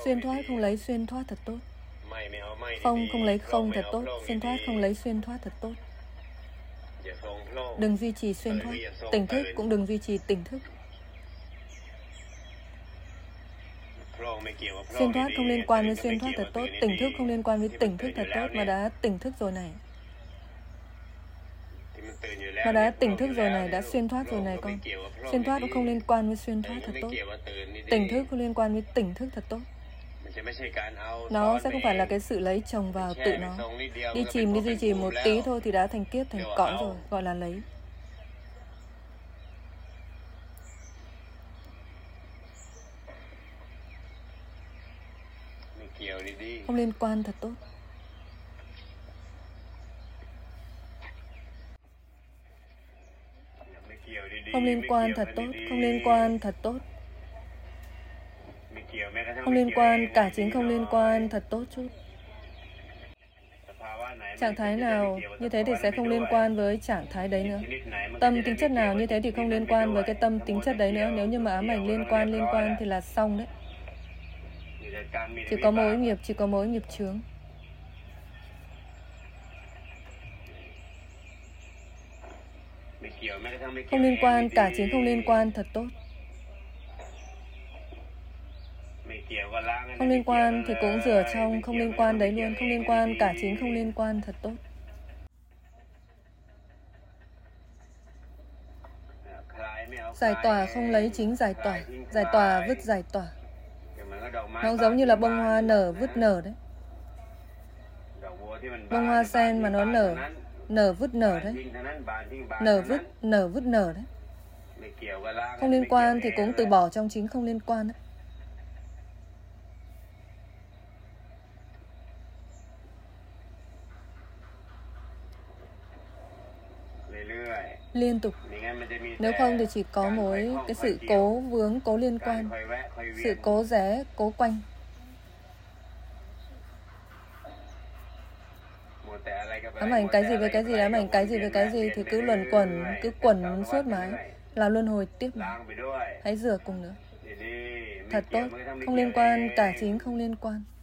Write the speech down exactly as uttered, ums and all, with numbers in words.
Xuyên thoát không lấy xuyên thoát thật tốt. Không không lấy không thật tốt. Xuyên thoát không lấy xuyên thoát thật tốt. Đừng duy trì xuyên thoát. Tỉnh thức cũng đừng duy trì tỉnh thức. Xuyên thoát không liên quan với xuyên thoát thật tốt. Tỉnh thức không liên quan với tỉnh thức thật tốt. Mà đã tỉnh thức rồi này. Mà đã tỉnh thức rồi này, đã xuyên thoát rồi này con. Xuyên thoát cũng không liên quan với xuyên thoát thật tốt. Tỉnh thức không liên quan với tỉnh thức thật tốt. Nó sẽ không phải là cái sự lấy chồng vào tự nó. Đi chìm, đi duy trì một tí thôi thì đã thành kiếp, thành cõi rồi, gọi là lấy. Không liên quan thật tốt. Không liên quan thật tốt. Không liên quan thật tốt. Không liên quan, cả chính không liên quan thật tốt chút. Trạng thái nào như thế thì sẽ không liên quan với trạng thái đấy nữa. Tâm tính chất nào như thế thì không liên quan với cái tâm tính chất đấy nữa. Nếu như mà ám ảnh liên quan, liên quan thì là xong đấy. Chỉ có mối nghiệp, chỉ có mối nghiệp chướng. Không liên quan, cả chính không liên quan thật tốt. Không liên quan thì cũng rửa trong không liên quan đấy luôn. Không liên quan, cả chính không liên quan thật tốt. Giải tỏa không lấy chính giải tỏa. Giải tỏa vứt giải tỏa. Nó giống như là bông hoa nở vứt nở đấy. Bông hoa sen mà nó nở, nở vứt nở đấy. Nở vứt, nở vứt nở đấy. Không liên quan thì cũng từ bỏ trong chính không liên quan đấy. Liên tục. Nếu không thì chỉ có mối cái sự cố vướng, cố liên quan. Sự cố rẽ, cố quanh. Ám ảnh cái gì với cái gì, ám ảnh cái gì với cái gì thì cứ luẩn quẩn, cứ quẩn suốt mãi, là luân hồi tiếp mà. Hãy rửa cùng nữa. Thật tốt, không liên quan, cả chính không liên quan.